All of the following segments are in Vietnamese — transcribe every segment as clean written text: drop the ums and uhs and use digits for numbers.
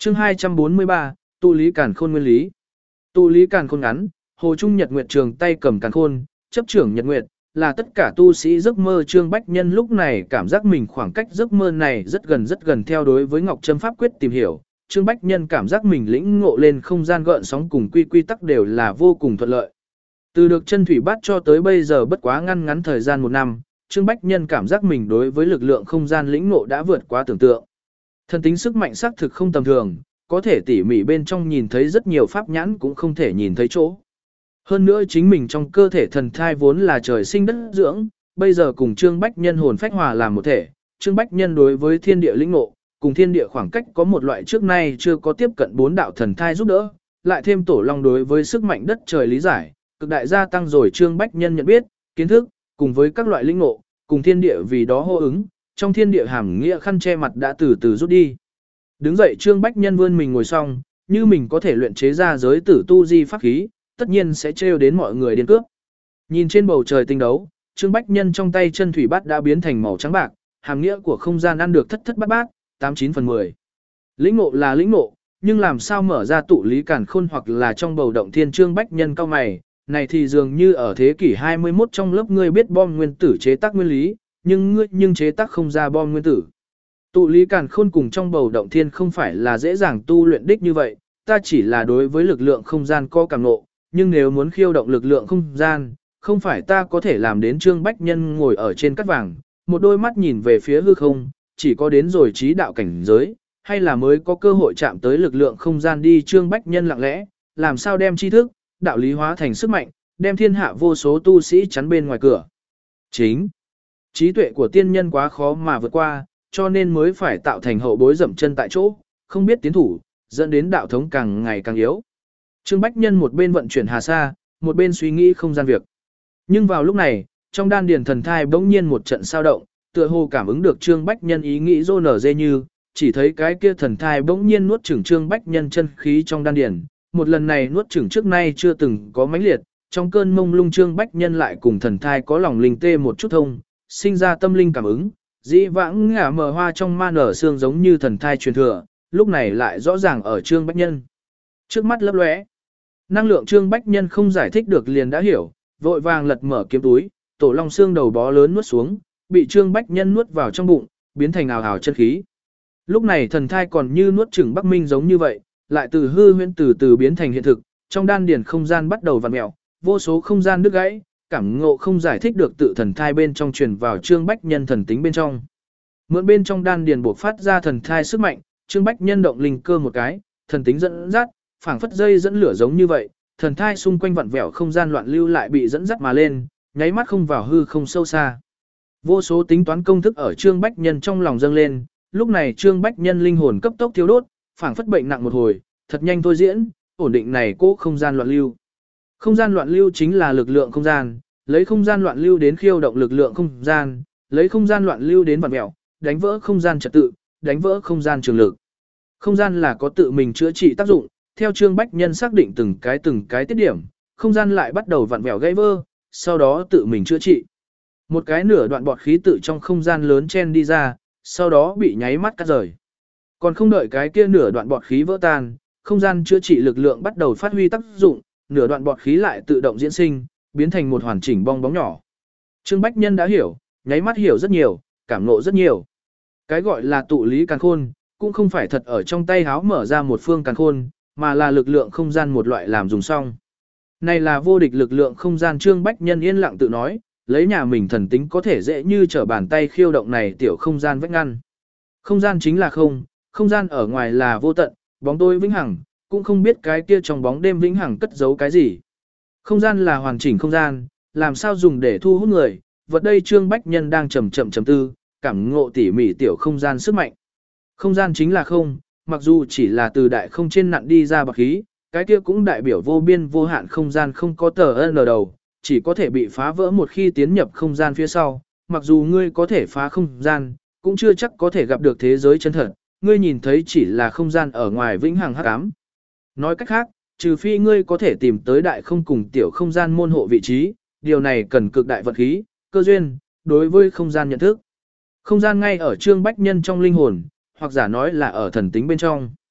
Chương 243, tụ lý càn khôn nguyên lý. Tụ lý càn khôn ngắn, Hồ Trung Nhật Nguyệt trường tay cầm càn khôn, chấp trưởng Nhật Nguyệt, là tất cả tu sĩ giấc mơ. Trương Bách Nhân lúc này cảm giác mình khoảng cách giấc mơ này rất gần theo đối với Ngọc Trâm pháp quyết tìm hiểu. Trương Bách Nhân cảm giác mình lĩnh ngộ lên không gian gợn sóng cùng quy tắc đều là vô cùng thuận lợi. Từ được chân thủy bát cho tới bây giờ bất quá ngắn thời gian 1 năm, Trương Bách Nhân cảm giác mình đối với lực lượng không gian lĩnh ngộ đã vượt quá tưởng tượng. Thần tính sức mạnh xác thực không tầm thường, có thể tỉ mỉ bên trong nhìn thấy rất nhiều pháp nhãn cũng không thể nhìn thấy chỗ. Hơn nữa chính mình trong cơ thể thần thai vốn là trời sinh đất dưỡng, bây giờ cùng Trương Bách Nhân hồn phách hòa làm một thể, Trương Bách Nhân đối với thiên địa lĩnh ngộ, cùng thiên địa khoảng cách có một loại trước nay chưa có tiếp cận 4 đạo thần thai giúp đỡ, lại thêm tổ long đối với sức mạnh đất trời lý giải, cực đại gia tăng rồi Trương Bách Nhân nhận biết, kiến thức, cùng với các loại lĩnh ngộ, cùng thiên địa vì đó hô ứng, trong thiên địa hàm nghĩa khăn che mặt đã từ từ rút đi. Đứng dậy Trương Bách Nhân vươn mình ngồi xong, như mình có thể luyện chế ra giới tử tu di pháp khí, tất nhiên sẽ trêu đến mọi người điên cướp. Nhìn trên bầu trời tinh đấu, Trương Bách Nhân trong tay chân thủy bát đã biến thành màu trắng bạc, hàm nghĩa của không gian ăn được thất bát, 89 phần 10. Lĩnh ngộ là lĩnh ngộ, nhưng làm sao mở ra tụ lý càn khôn hoặc là trong bầu động thiên. Trương Bách Nhân cao mày, này thì dường như ở thế kỷ 21 trong lớp ngươi biết bom nguyên tử chế tác nguyên lý, nhưng chế tác không ra bom nguyên tử. Tụ lý càn khôn cùng trong bầu động thiên không phải là dễ dàng tu luyện đích như vậy, ta chỉ là đối với lực lượng không gian có cảm ngộ, nhưng nếu muốn khiêu động lực lượng không gian, không phải ta có thể làm đến. Trương Bách Nhân ngồi ở trên cát vàng, một đôi mắt nhìn về phía hư không, chỉ có đến rồi trí đạo cảnh giới, hay là mới có cơ hội chạm tới lực lượng không gian đi. Trương Bách Nhân lặng lẽ, làm sao đem tri thức, đạo lý hóa thành sức mạnh, đem thiên hạ vô số tu sĩ chắn bên ngoài cửa. Trí tuệ của tiên nhân quá khó mà vượt qua, cho nên mới phải tạo thành hậu bối dậm chân tại chỗ, không biết tiến thủ, dẫn đến đạo thống càng ngày càng yếu. Trương Bách Nhân một bên vận chuyển hà sa, một bên suy nghĩ không gian việc. Nhưng vào lúc này, trong đan điền thần thai bỗng nhiên một trận sao động, tựa hồ cảm ứng được Trương Bách Nhân ý nghĩ rô nở dê như, chỉ thấy cái kia thần thai bỗng nhiên nuốt chửng Trương Bách Nhân chân khí trong đan điền. Một lần này nuốt chửng trước nay chưa từng có mãnh liệt, trong cơn mông lung Trương Bách Nhân lại cùng thần thai có lòng linh tê một chút thông, sinh ra tâm linh cảm ứng, dĩ vãng ngả mờ hoa trong ma nở xương giống như thần thai truyền thừa, lúc này lại rõ ràng ở Trương Bách Nhân. Trước mắt lấp lóe, năng lượng Trương Bách Nhân không giải thích được liền đã hiểu, vội vàng lật mở kiếm túi, tổ long xương đầu bó lớn nuốt xuống, bị Trương Bách Nhân nuốt vào trong bụng, biến thành ào ào chân khí. Lúc này thần thai còn như nuốt chửng Bắc Minh giống như vậy, lại từ hư huyễn từ từ biến thành hiện thực, trong đan điền không gian bắt đầu vặn mèo, vô số không gian đứt gãy, cảm ngộ không giải thích được tự thần thai bên trong truyền vào Trương Bách Nhân thần tính bên trong. Mượn bên trong đan điền bộc phát ra thần thai sức mạnh, Trương Bách Nhân động linh cơ một cái, thần tính dẫn dắt, phảng phất dây dẫn lửa giống như vậy, thần thai xung quanh vặn vẹo không gian loạn lưu lại bị dẫn dắt mà lên, nháy mắt không vào hư không sâu xa. Vô số tính toán công thức ở Trương Bách Nhân trong lòng dâng lên, lúc này Trương Bách Nhân linh hồn cấp tốc thiêu đốt, phảng phất bệnh nặng một hồi, thật nhanh thôi diễn, ổn định này cố không gian loạn lưu. Không gian loạn lưu chính là lực lượng không gian, lấy không gian loạn lưu đến khiêu động lực lượng không gian, lấy không gian loạn lưu đến vặn vẹo, đánh vỡ không gian trật tự, đánh vỡ không gian trường lực. Không gian là có tự mình chữa trị tác dụng, theo Trương Bách Nhân xác định từng cái tiết điểm, không gian lại bắt đầu vặn vẹo gãy vỡ, sau đó tự mình chữa trị. Một cái nửa đoạn bọt khí tự trong không gian lớn chen đi ra, sau đó bị nháy mắt cắt rời. Còn không đợi cái kia nửa đoạn bọt khí vỡ tan, không gian chữa trị lực lượng bắt đầu phát huy tác dụng, nửa đoạn bọt khí lại tự động diễn sinh, biến thành một hoàn chỉnh bong bóng nhỏ. Trương Bách Nhân đã hiểu, nháy mắt hiểu rất nhiều, cảm ngộ rất nhiều. Cái gọi là tụ lý càn khôn, cũng không phải thật ở trong tay háo mở ra một phương càn khôn, mà là lực lượng không gian một loại làm dùng xong. Này là vô địch lực lượng không gian. Trương Bách Nhân yên lặng tự nói, lấy nhà mình thần tính có thể dễ như trở bàn tay khiêu động này tiểu không gian vách ngăn. Không gian chính là không gian ở ngoài là vô tận, bóng tối vĩnh hằng, cũng không biết cái kia trong bóng đêm vĩnh hằng cất giấu cái gì. Không gian là hoàn chỉnh không gian, làm sao dùng để thu hút người, vật đây Trương Bách Nhân đang chậm chậm tư, cảm ngộ tỉ mỉ tiểu không gian sức mạnh. Không gian chính là không, mặc dù chỉ là từ đại không trên nặn đi ra bạc khí, cái kia cũng đại biểu vô biên vô hạn không gian không có tờ N đầu, chỉ có thể bị phá vỡ một khi tiến nhập không gian phía sau, mặc dù ngươi có thể phá không gian, cũng chưa chắc có thể gặp được thế giới chân thật, ngươi nhìn thấy chỉ là không gian ở ngoài vĩnh hằng hắc ám. Nói cách khác, trừ phi ngươi có thể tìm tới đại không cùng tiểu không gian môn hộ vị trí, điều này cần cực đại vận khí, cơ duyên, đối với không gian nhận thức. Không gian ngay ở Trương Bách Nhân trong linh hồn, hoặc giả nói là ở thần tính bên trong.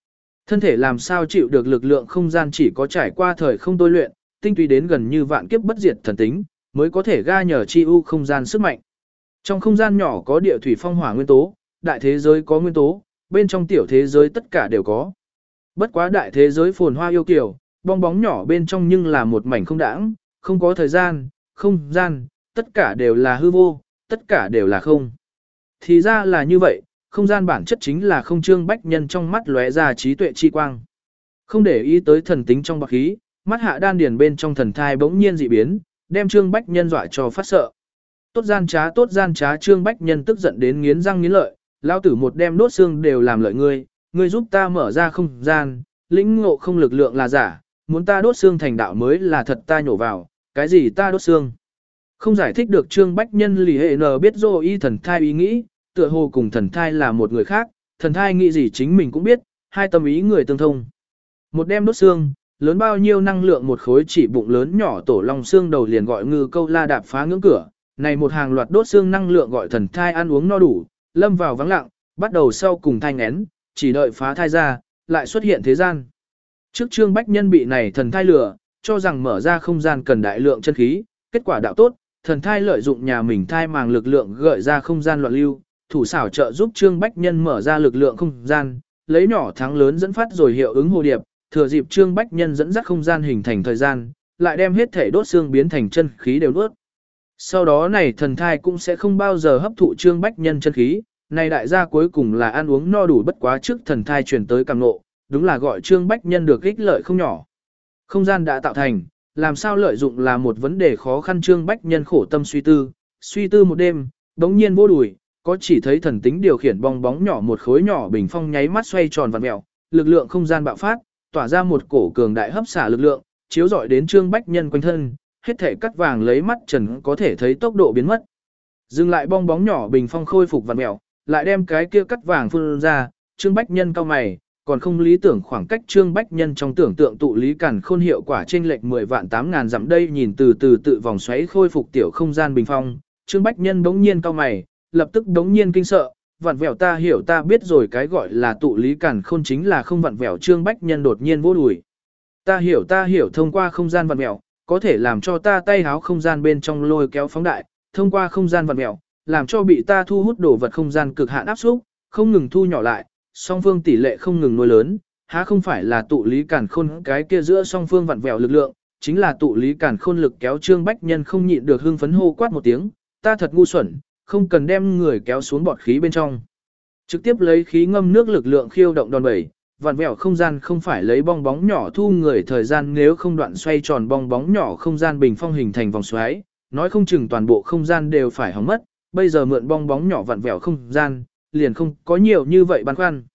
Thân thể làm sao chịu được lực lượng không gian chỉ có trải qua thời không tôi luyện, tinh túy đến gần như vạn kiếp bất diệt thần tính, mới có thể ga nhờ chi u không gian sức mạnh. Trong không gian nhỏ có địa thủy phong hỏa nguyên tố, đại thế giới có nguyên tố, bên trong tiểu thế giới tất cả đều có. Bất quá đại thế giới phồn hoa yêu kiều, bong bóng nhỏ bên trong nhưng là một mảnh không đãng, không có thời gian, không gian, tất cả đều là hư vô, tất cả đều là không. Thì ra là như vậy, không gian bản chất chính là không. Trương Bách Nhân trong mắt lóe ra trí tuệ chi quang. Không để ý tới thần tính trong bạc khí, mắt hạ đan điền bên trong thần thai bỗng nhiên dị biến, đem Trương Bách Nhân dọa cho phát sợ. Tốt gian trá Trương Bách Nhân tức giận đến nghiến răng nghiến lợi, lao tử một đem đốt xương đều làm lợi ngươi giúp ta mở ra không gian, lĩnh ngộ không lực lượng là giả, muốn ta đốt xương thành đạo mới là thật, ta nhổ vào, cái gì ta đốt xương. Không giải thích được Trương Bách Nhân lì hệ nờ biết dô y thần thai ý nghĩ, tựa hồ cùng thần thai là một người khác, thần thai nghĩ gì chính mình cũng biết, hai tâm ý người tương thông. Một đem đốt xương, lớn bao nhiêu năng lượng một khối chỉ bụng lớn nhỏ tổ long xương đầu liền gọi ngư câu la đạp phá ngưỡng cửa, này một hàng loạt đốt xương năng lượng gọi thần thai ăn uống no đủ, lâm vào vắng lặng, bắt đầu sau cùng thai ngén, chỉ đợi phá thai ra, lại xuất hiện thế gian. Trước Trương Bách Nhân bị này thần thai lừa, cho rằng mở ra không gian cần đại lượng chân khí, kết quả đạo tốt, thần thai lợi dụng nhà mình thai màng lực lượng gợi ra không gian loạn lưu, thủ xảo trợ giúp Trương Bách Nhân mở ra lực lượng không gian, lấy nhỏ thắng lớn dẫn phát rồi hiệu ứng hồ điệp, thừa dịp Trương Bách Nhân dẫn dắt không gian hình thành thời gian, lại đem hết thể đốt xương biến thành chân khí đều nuốt. Sau đó này thần thai cũng sẽ không bao giờ hấp thụ Trương Bách Nhân chân khí, này đại gia cuối cùng là ăn uống no đủ, bất quá trước thần thai truyền tới càng ngộ, đúng là gọi Trương Bách Nhân được ích lợi không nhỏ. Không gian đã tạo thành, làm sao lợi dụng là một vấn đề khó khăn. Trương Bách Nhân khổ tâm suy tư một đêm, đống nhiên vô đùi, có chỉ thấy thần tính điều khiển bong bóng nhỏ một khối nhỏ bình phong nháy mắt xoay tròn vặn mèo, lực lượng không gian bạo phát, tỏa ra một cổ cường đại hấp xả lực lượng, chiếu rọi đến Trương Bách Nhân quanh thân, hết thể cắt vàng lấy mắt trần có thể thấy tốc độ biến mất. Dừng lại bong bóng nhỏ bình phong khôi phục vặn mèo, lại đem cái kia cắt vàng phun ra, Trương Bách Nhân cau mày, còn không lý tưởng khoảng cách Trương Bách Nhân trong tưởng tượng tụ lý càn khôn hiệu quả chênh lệch 10 vạn 8.000 dặm. Đây nhìn từ từ tự vòng xoáy khôi phục tiểu không gian bình phong, Trương Bách Nhân bỗng nhiên cau mày, lập tức bỗng nhiên kinh sợ, vặn vẹo ta hiểu ta biết rồi, cái gọi là tụ lý càn khôn chính là không vặn vẹo. Trương Bách Nhân đột nhiên vô đùi. Ta hiểu thông qua không gian vặn vẹo, có thể làm cho ta tay háo không gian bên trong lôi kéo phóng đại, thông qua không gian vặn vẹo, làm cho bị ta thu hút đồ vật không gian cực hạn áp xúc, không ngừng thu nhỏ lại, song phương tỷ lệ không ngừng nuôi lớn, há không phải là tụ lý càn khôn cái kia giữa song phương vặn vẹo lực lượng, chính là tụ lý càn khôn lực kéo. Trương Bách Nhân không nhịn được hưng phấn hô quát một tiếng, ta thật ngu xuẩn, không cần đem người kéo xuống bọt khí bên trong. Trực tiếp lấy khí ngâm nước lực lượng khiêu động đòn bẩy, vặn vẹo không gian không phải lấy bong bóng nhỏ thu người thời gian, nếu không đoạn xoay tròn bong bóng nhỏ không gian bình phong hình thành vòng xoáy, nói không chừng toàn bộ không gian đều phải hỏng mất, bây giờ mượn bong bóng nhỏ vặn vẹo không gian, liền không có nhiều như vậy băn khoăn.